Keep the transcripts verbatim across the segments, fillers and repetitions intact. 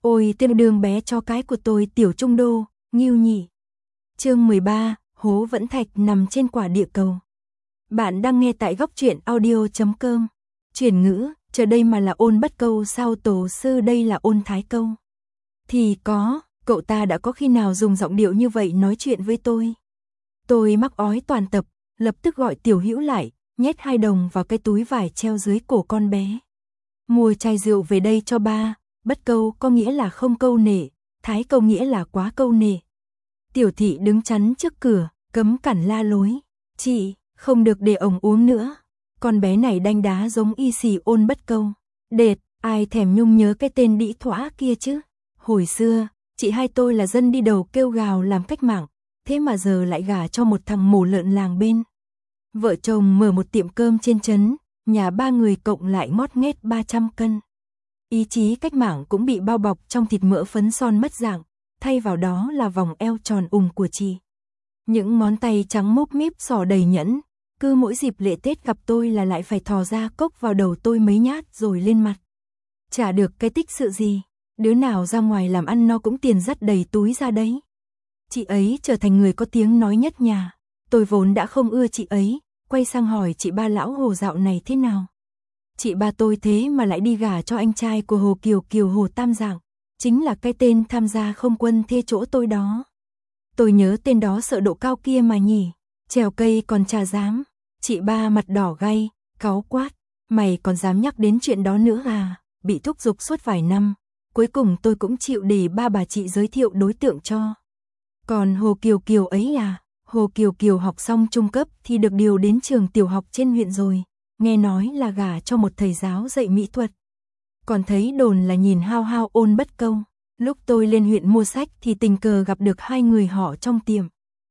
Ôi tên đường bé cho cái của tôi tiểu trung đô, nghiêu nhỉ. Chương mười ba, hố vẫn thạch nằm trên quả địa cầu. Bạn đang nghe tại góc truyện audio chấm com. Chuyển ngữ, chờ đây mà là ôn bất câu sao tổ sư đây là ôn thái câu. Thì có, cậu ta đã có khi nào dùng giọng điệu như vậy nói chuyện với tôi. Tôi mắc ói toàn tập, lập tức gọi Tiểu Hữu lại, nhét hai đồng vào cái túi vải treo dưới cổ con bé. Mua chai rượu về đây cho ba, bất câu có nghĩa là không câu nệ, thái câu nghĩa là quá câu nệ. Tiểu thị đứng chắn trước cửa, cấm cản la lối. Chị, không được để ổng uống nữa. Con bé này đanh đá giống y xì ôn bất câu. Đệt, ai thèm nhung nhớ cái tên đĩ thỏa kia chứ. Hồi xưa, chị hai tôi là dân đi đầu kêu gào làm cách mạng, thế mà giờ lại gả cho một thằng mổ lợn làng bên. Vợ chồng mở một tiệm cơm trên trấn, nhà ba người cộng lại ngót nghét ba trăm cân. Ý chí cách mạng cũng bị bao bọc trong thịt mỡ phấn son mất dạng, thay vào đó là vòng eo tròn ùng của chị. Những ngón tay trắng múp míp xỏ đầy nhẫn, cứ mỗi dịp lễ Tết gặp tôi là lại phải thò ra cốc vào đầu tôi mấy nhát rồi lên mặt. Chả được cái tích sự gì, đứa nào ra ngoài làm ăn nó cũng tiền dắt đầy túi ra đấy. Chị ấy trở thành người có tiếng nói nhất nhà, tôi vốn đã không ưa chị ấy, quay sang hỏi chị ba lão Hồ dạo này thế nào. Chị ba tôi thế mà lại đi gả cho anh trai của Hồ Kiều Kiều Hồ Tam Dạng, chính là cái tên tham gia không quân thê chỗ tôi đó. Tôi nhớ tên đó sợ độ cao kia mà nhỉ, trèo cây còn chả dám. Chị ba mặt đỏ gay, cáu quát, mày còn dám nhắc đến chuyện đó nữa à, bị thúc giục suốt vài năm. Cuối cùng tôi cũng chịu để ba bà chị giới thiệu đối tượng cho. Còn Hồ Kiều Kiều ấy à, Hồ Kiều Kiều học xong trung cấp thì được điều đến trường tiểu học trên huyện rồi, nghe nói là gả cho một thầy giáo dạy mỹ thuật. Còn thấy đồn là nhìn hao hao ôn bất câu. Lúc tôi lên huyện mua sách thì tình cờ gặp được hai người họ trong tiệm.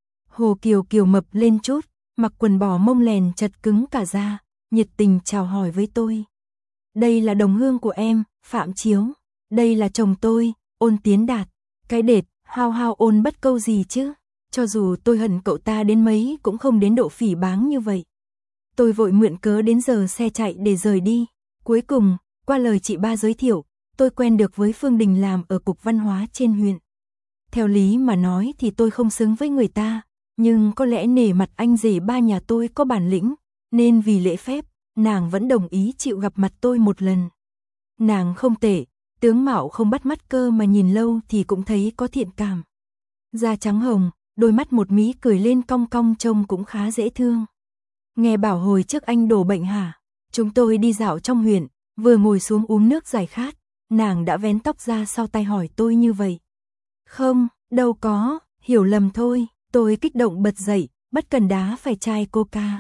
Hồ Kiều Kiều mập lên chút, mặc quần bò mông lèn chật cứng cả da, nhiệt tình chào hỏi với tôi. Đây là đồng hương của em, Phạm Chiếu. Đây là chồng tôi, Ôn Tiến Đạt. Cái đệt, hao hao ôn bất câu gì chứ. Cho dù tôi hận cậu ta đến mấy cũng không đến độ phỉ báng như vậy. Tôi vội mượn cớ đến giờ xe chạy để rời đi. Cuối cùng, qua lời chị ba giới thiệu, tôi quen được với Phương Đình làm ở Cục Văn hóa trên huyện. Theo lý mà nói thì tôi không xứng với người ta, nhưng có lẽ nể mặt anh rể ba nhà tôi có bản lĩnh, nên vì lễ phép, nàng vẫn đồng ý chịu gặp mặt tôi một lần. Nàng không tệ, tướng mạo không bắt mắt cơ mà nhìn lâu thì cũng thấy có thiện cảm. Da trắng hồng, đôi mắt một mí cười lên cong cong trông cũng khá dễ thương. Nghe bảo hồi trước anh đổ bệnh hả? Chúng tôi đi dạo trong huyện, vừa ngồi xuống uống nước giải khát, nàng đã vén tóc ra sau tay hỏi tôi như vậy. Không, đâu có, hiểu lầm thôi, tôi kích động bật dậy, bất cần đá phải chai coca.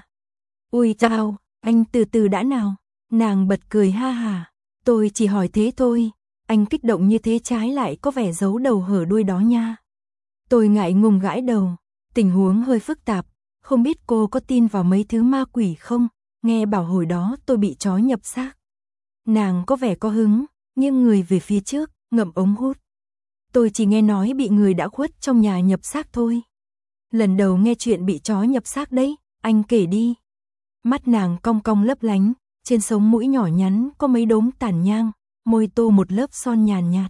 Ui chao, anh từ từ đã nào, nàng bật cười ha hà, tôi chỉ hỏi thế thôi, anh kích động như thế trái lại có vẻ giấu đầu hở đuôi đó nha. Tôi ngại ngùng gãi đầu, tình huống hơi phức tạp, không biết cô có tin vào mấy thứ ma quỷ không, nghe bảo hồi đó tôi bị chó nhập xác. Nàng có vẻ có hứng, nghiêng người về phía trước, ngậm ống hút. Tôi chỉ nghe nói bị người đã khuất trong nhà nhập xác thôi. Lần đầu nghe chuyện bị chó nhập xác đấy, anh kể đi. Mắt nàng cong cong lấp lánh, trên sống mũi nhỏ nhắn có mấy đốm tàn nhang, môi tô một lớp son nhàn nhạt.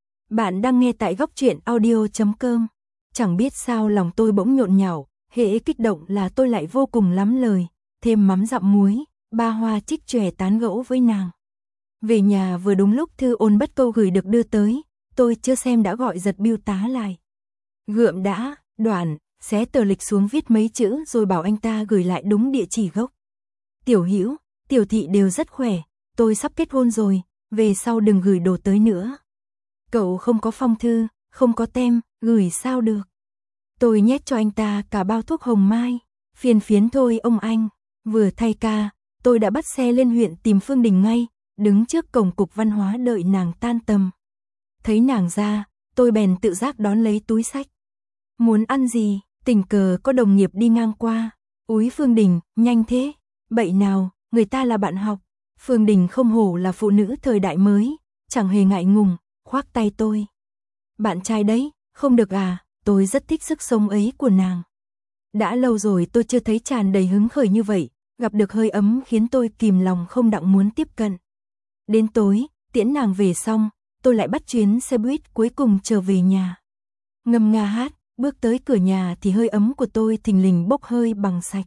Bạn đang nghe tại góc truyện audio chấm com. Chẳng biết sao lòng tôi bỗng nhộn nhạo, hễ kích động là tôi lại vô cùng lắm lời, thêm mắm dặm muối, ba hoa trích chòe tán gẫu với nàng. Về nhà vừa đúng lúc thư ôn bất câu gửi được đưa tới, tôi chưa xem đã gọi giật bưu tá lại. Gượm đã, đoạn, xé tờ lịch xuống viết mấy chữ rồi bảo anh ta gửi lại đúng địa chỉ gốc. Tiểu Hữu, Tiểu Thị đều rất khỏe, tôi sắp kết hôn rồi, về sau đừng gửi đồ tới nữa. Cậu không có phong thư, không có tem, gửi sao được. Tôi nhét cho anh ta cả bao thuốc hồng mai, phiền phiến thôi ông anh, vừa thay ca, tôi đã bắt xe lên huyện tìm Phương Đình ngay, đứng trước cổng Cục Văn hóa đợi nàng tan tầm. Thấy nàng ra, tôi bèn tự giác đón lấy túi sách. Muốn ăn gì, tình cờ có đồng nghiệp đi ngang qua. Úi Phương Đình, nhanh thế, bậy nào, người ta là bạn học. Phương Đình không hổ là phụ nữ thời đại mới, chẳng hề ngại ngùng, khoác tay tôi. Bạn trai đấy, không được à, tôi rất thích sức sống ấy của nàng. Đã lâu rồi tôi chưa thấy tràn đầy hứng khởi như vậy, gặp được hơi ấm khiến tôi kìm lòng không đặng muốn tiếp cận. Đến tối, tiễn nàng về xong, tôi lại bắt chuyến xe buýt cuối cùng trở về nhà. Ngâm nga hát, bước tới cửa nhà thì hơi ấm của tôi thình lình bốc hơi bằng sạch.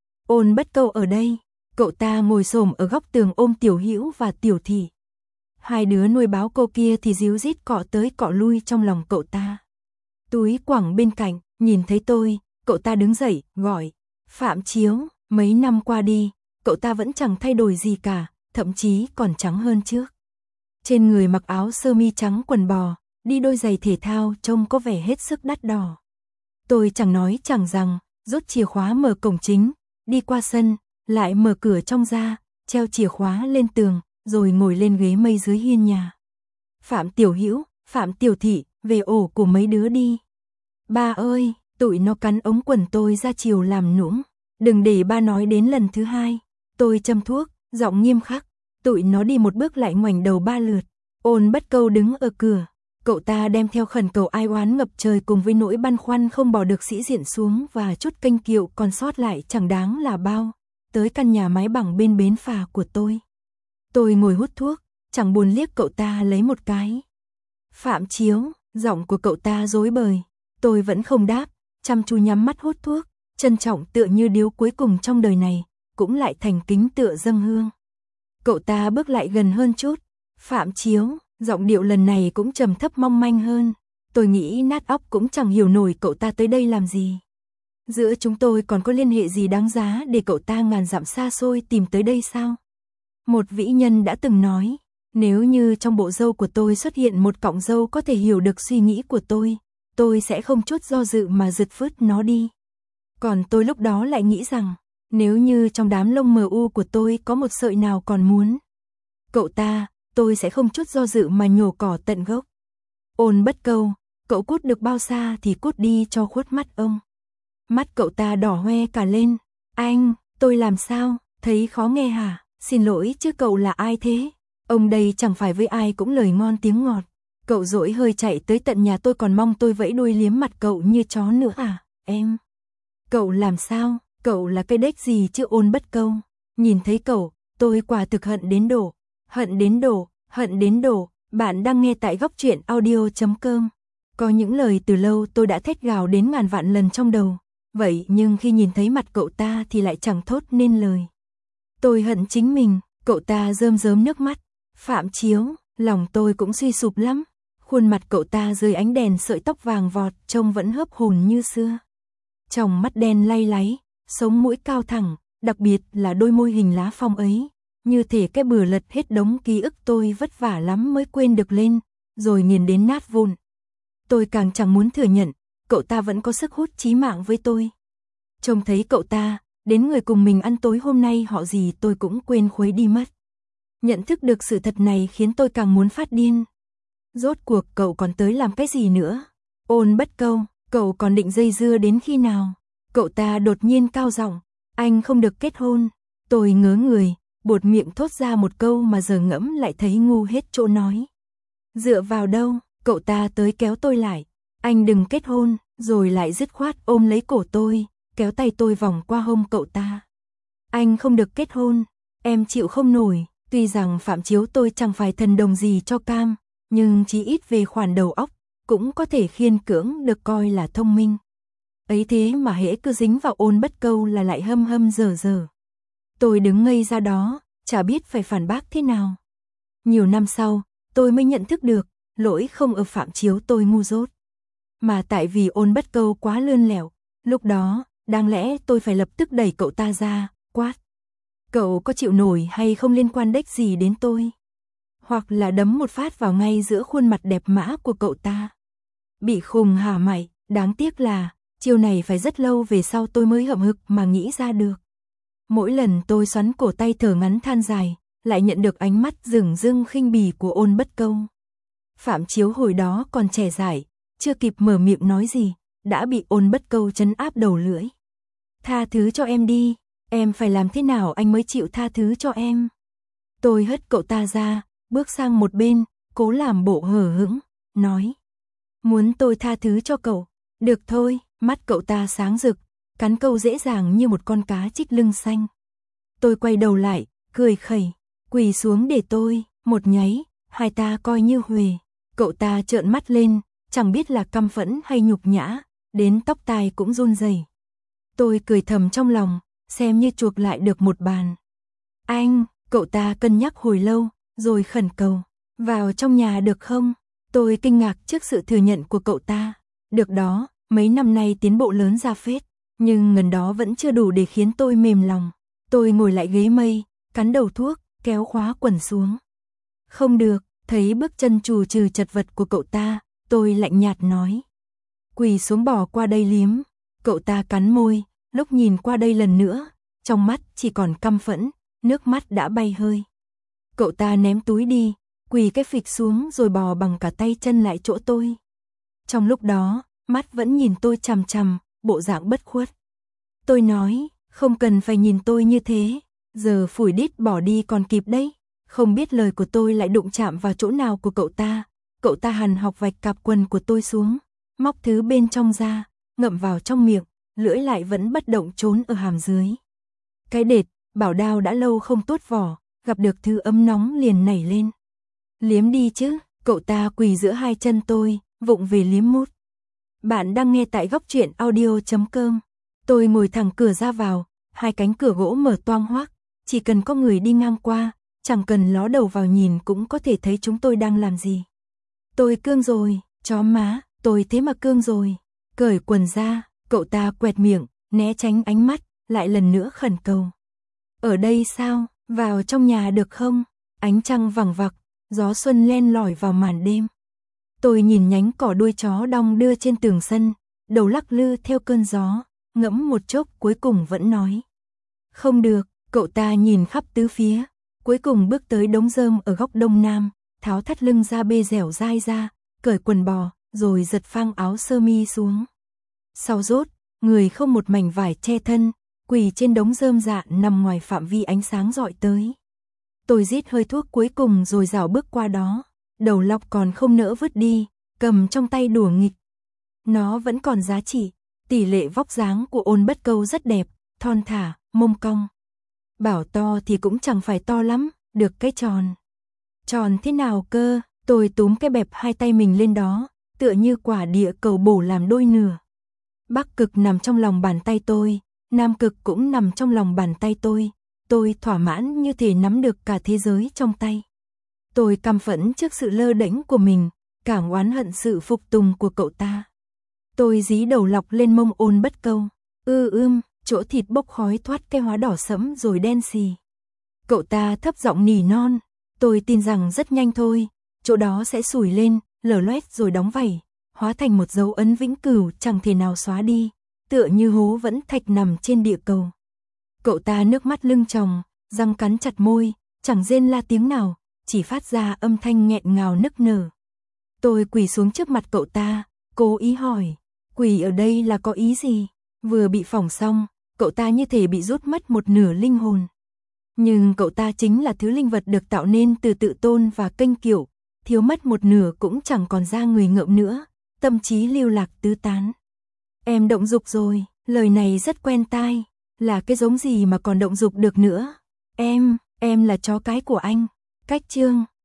Ôn Bất Câu ở đây, cậu ta ngồi xổm ở góc tường ôm Tiểu Hữu và Tiểu Thị. Hai đứa nuôi báo cô kia thì ríu rít cọ tới cọ lui trong lòng cậu ta. Túi quẳng bên cạnh, nhìn thấy tôi, cậu ta đứng dậy, gọi, Phạm Chiếu, mấy năm qua đi, cậu ta vẫn chẳng thay đổi gì cả, thậm chí còn trắng hơn trước. Trên người mặc áo sơ mi trắng quần bò, đi đôi giày thể thao trông có vẻ hết sức đắt đỏ. Tôi chẳng nói chẳng rằng, rút chìa khóa mở cổng chính, đi qua sân, lại mở cửa trong ra, treo chìa khóa lên tường, rồi ngồi lên ghế mây dưới hiên nhà. Phạm Tiểu Hữu, Phạm Tiểu Thị, về ổ của mấy đứa đi. Ba ơi, tụi nó cắn ống quần tôi ra chiều làm nũng. Đừng để ba nói đến lần thứ hai. Tôi châm thuốc, giọng nghiêm khắc. Tụi nó đi một bước lại ngoảnh đầu ba lượt. Ôn Bất Câu đứng ở cửa. Cậu ta đem theo khẩn cầu ai oán ngập trời cùng với nỗi băn khoăn không bỏ được sĩ diện xuống và chút kênh kiệu còn sót lại chẳng đáng là bao. Tới căn nhà mái bằng bên bến phà của tôi. Tôi ngồi hút thuốc, chẳng buồn liếc cậu ta lấy một cái. Phạm Chiếu, giọng của cậu ta rối bời. Tôi vẫn không đáp, chăm chú nhắm mắt hút thuốc, trân trọng tựa như điếu cuối cùng trong đời này, cũng lại thành kính tựa dâng hương. Cậu ta bước lại gần hơn chút. Phạm Chiếu, giọng điệu lần này cũng trầm thấp mong manh hơn. Tôi nghĩ nát óc cũng chẳng hiểu nổi cậu ta tới đây làm gì. Giữa chúng tôi còn có liên hệ gì đáng giá để cậu ta ngàn dặm xa xôi tìm tới đây sao? Một vĩ nhân đã từng nói, nếu như trong bộ râu của tôi xuất hiện một cọng râu có thể hiểu được suy nghĩ của tôi, tôi sẽ không chút do dự mà giật phứt nó đi. Còn tôi lúc đó lại nghĩ rằng, nếu như trong đám lông mờ u của tôi có một sợi nào còn muốn cậu ta, tôi sẽ không chút do dự mà nhổ cỏ tận gốc. Ôn Bất Câu, cậu cút được bao xa thì cút đi cho khuất mắt ông. Mắt cậu ta đỏ hoe cả lên. Anh, tôi làm sao, thấy khó nghe hả? Xin lỗi chứ cậu là ai thế? Ông đây chẳng phải với ai cũng lời ngon tiếng ngọt. Cậu dỗi hơi chạy tới tận nhà tôi còn mong tôi vẫy đuôi liếm mặt cậu như chó nữa à, em? Cậu làm sao? Cậu là cái đếch gì chứ Ôn Bất Câu? Nhìn thấy cậu, tôi quả thực hận đến đổ. Hận đến đổ, hận đến đổ. Bạn đang nghe tại góc truyện audio chấm com. Có những lời từ lâu tôi đã thét gào đến ngàn vạn lần trong đầu. Vậy nhưng khi nhìn thấy mặt cậu ta thì lại chẳng thốt nên lời. Tôi hận chính mình, cậu ta rơm rớm nước mắt. Phạm Chiếu, lòng tôi cũng suy sụp lắm. Khuôn mặt cậu ta dưới ánh đèn sợi tóc vàng vọt trông vẫn hớp hồn như xưa. Tròng mắt đen lay láy, sống mũi cao thẳng, đặc biệt là đôi môi hình lá phong ấy. Như thể cái bừa lật hết đống ký ức tôi vất vả lắm mới quên được lên, rồi nghiền đến nát vụn. Tôi càng chẳng muốn thừa nhận, cậu ta vẫn có sức hút chí mạng với tôi. Trông thấy cậu ta, đến người cùng mình ăn tối hôm nay họ gì tôi cũng quên khuấy đi mất. Nhận thức được sự thật này khiến tôi càng muốn phát điên. Rốt cuộc cậu còn tới làm cái gì nữa? Ôn Bất Câu, cậu còn định dây dưa đến khi nào? Cậu ta đột nhiên cao giọng, anh không được kết hôn. Tôi ngớ người, buột miệng thốt ra một câu mà giờ ngẫm lại thấy ngu hết chỗ nói. Dựa vào đâu? Cậu ta tới kéo tôi lại. Anh đừng kết hôn, rồi lại dứt khoát ôm lấy cổ tôi, kéo tay tôi vòng qua hông cậu ta. Anh không được kết hôn, em chịu không nổi. Tuy rằng Phạm Chiếu tôi chẳng phải thần đồng gì cho cam, nhưng chí ít về khoản đầu óc, cũng có thể khiên cưỡng được coi là thông minh. Ấy thế mà hễ cứ dính vào Ôn Bất Câu là lại hâm hâm dở dở. Tôi đứng ngây ra đó, chả biết phải phản bác thế nào. Nhiều năm sau, tôi mới nhận thức được, lỗi không ở Phạm Chiếu tôi ngu dốt, mà tại vì Ôn Bất Câu quá lươn lẹo. Lúc đó, đáng lẽ tôi phải lập tức đẩy cậu ta ra, quát. Cậu có chịu nổi hay không liên quan đếch gì đến tôi? Hoặc là đấm một phát vào ngay giữa khuôn mặt đẹp mã của cậu ta. Bị khùng hả mày, đáng tiếc là, chiêu này phải rất lâu về sau tôi mới hậm hực mà nghĩ ra được. Mỗi lần tôi xoắn cổ tay thở ngắn than dài, lại nhận được ánh mắt dửng dưng khinh bỉ của Ôn Bất Câu. Phạm Chiếu hồi đó còn trẻ dại, chưa kịp mở miệng nói gì, đã bị Ôn Bất Câu trấn áp đầu lưỡi. Tha thứ cho em đi, em phải làm thế nào anh mới chịu tha thứ cho em? Tôi hất cậu ta ra, bước sang một bên, cố làm bộ hờ hững, nói. Muốn tôi tha thứ cho cậu? Được thôi, mắt cậu ta sáng rực, cắn câu dễ dàng như một con cá trích lưng xanh. Tôi quay đầu lại, cười khẩy, quỳ xuống để tôi, một nháy, hai ta coi như huề. Cậu ta trợn mắt lên, chẳng biết là căm phẫn hay nhục nhã, đến tóc tai cũng run rẩy. Tôi cười thầm trong lòng, xem như chuộc lại được một bàn. Anh, cậu ta cân nhắc hồi lâu, rồi khẩn cầu, vào trong nhà được không? Tôi kinh ngạc trước sự thừa nhận của cậu ta. Được đó, mấy năm nay tiến bộ lớn ra phết, nhưng ngần đó vẫn chưa đủ để khiến tôi mềm lòng. Tôi ngồi lại ghế mây, cắn đầu thuốc, kéo khóa quần xuống. Không được, thấy bước chân trù trừ chật vật của cậu ta, tôi lạnh nhạt nói. Quỳ xuống bỏ qua đây liếm. Cậu ta cắn môi, lúc nhìn qua đây lần nữa, trong mắt chỉ còn căm phẫn, nước mắt đã bay hơi. Cậu ta ném túi đi, quỳ cái phịch xuống rồi bò bằng cả tay chân lại chỗ tôi. Trong lúc đó, mắt vẫn nhìn tôi chằm chằm, bộ dạng bất khuất. Tôi nói, không cần phải nhìn tôi như thế, giờ phủi đít bỏ đi còn kịp đấy. Không biết lời của tôi lại đụng chạm vào chỗ nào của cậu ta. Cậu ta hằn học vạch cạp quần của tôi xuống, móc thứ bên trong ra, ngậm vào trong miệng, lưỡi lại vẫn bất động trốn ở hàm dưới. Cái đệt, bảo đao đã lâu không tuốt vỏ, gặp được thứ ấm nóng liền nảy lên. Liếm đi chứ, cậu ta quỳ giữa hai chân tôi, vụng về liếm mút. Bạn đang nghe tại góc truyện audio chấm com. Tôi ngồi thẳng cửa ra vào, hai cánh cửa gỗ mở toang hoác, chỉ cần có người đi ngang qua, chẳng cần ló đầu vào nhìn cũng có thể thấy chúng tôi đang làm gì. Tôi cương rồi, chó má, tôi thế mà cương rồi. Cởi quần ra, cậu ta quẹt miệng, né tránh ánh mắt, lại lần nữa khẩn cầu. Ở đây sao, vào trong nhà được không? Ánh trăng vằng vặc, gió xuân len lỏi vào màn đêm. Tôi nhìn nhánh cỏ đuôi chó đong đưa trên tường sân, đầu lắc lư theo cơn gió, ngẫm một chốc cuối cùng vẫn nói. Không được, cậu ta nhìn khắp tứ phía, cuối cùng bước tới đống rơm ở góc đông nam, tháo thắt lưng ra bê dẻo dai ra, cởi quần bò, rồi giật phang áo sơ mi xuống. Sau rốt, người không một mảnh vải che thân, quỳ trên đống rơm rạ nằm ngoài phạm vi ánh sáng dọi tới. Tôi rít hơi thuốc cuối cùng rồi rảo bước qua đó, đầu lọc còn không nỡ vứt đi, cầm trong tay đùa nghịch. Nó vẫn còn giá trị, tỷ lệ vóc dáng của Ôn Bất Câu rất đẹp, thon thả, mông cong. Bảo to thì cũng chẳng phải to lắm, được cái tròn. Tròn thế nào cơ, tôi túm cái bẹp hai tay mình lên đó, tựa như quả địa cầu bổ làm đôi nửa. Bắc cực nằm trong lòng bàn tay tôi, Nam cực cũng nằm trong lòng bàn tay tôi, tôi thỏa mãn như thể nắm được cả thế giới trong tay. Tôi căm phẫn trước sự lơ đễnh của mình, càng oán hận sự phục tùng của cậu ta. Tôi dí đầu lọc lên mông Ôn Bất Câu, ư ưm, chỗ thịt bốc khói thoát cái hóa đỏ sẫm rồi đen xì. Cậu ta thấp giọng nỉ non, tôi tin rằng rất nhanh thôi, chỗ đó sẽ sủi lên, lở loét rồi đóng vảy, hóa thành một dấu ấn vĩnh cửu chẳng thể nào xóa đi, tựa như hố vẫn thạch nằm trên địa cầu. Cậu ta nước mắt lưng tròng, răng cắn chặt môi, chẳng rên la tiếng nào, chỉ phát ra âm thanh nghẹn ngào nức nở. Tôi quỳ xuống trước mặt cậu ta, cố ý hỏi, quỳ ở đây là có ý gì? Vừa bị phỏng xong, cậu ta như thể bị rút mất một nửa linh hồn. Nhưng cậu ta chính là thứ linh vật được tạo nên từ tự tôn và kênh kiệu, thiếu mất một nửa cũng chẳng còn ra người ngợm nữa, tâm trí lưu lạc tứ tán. Em động dục rồi, lời này rất quen tai, là cái giống gì mà còn động dục được nữa? Em, em là chó cái của anh. Cách chương,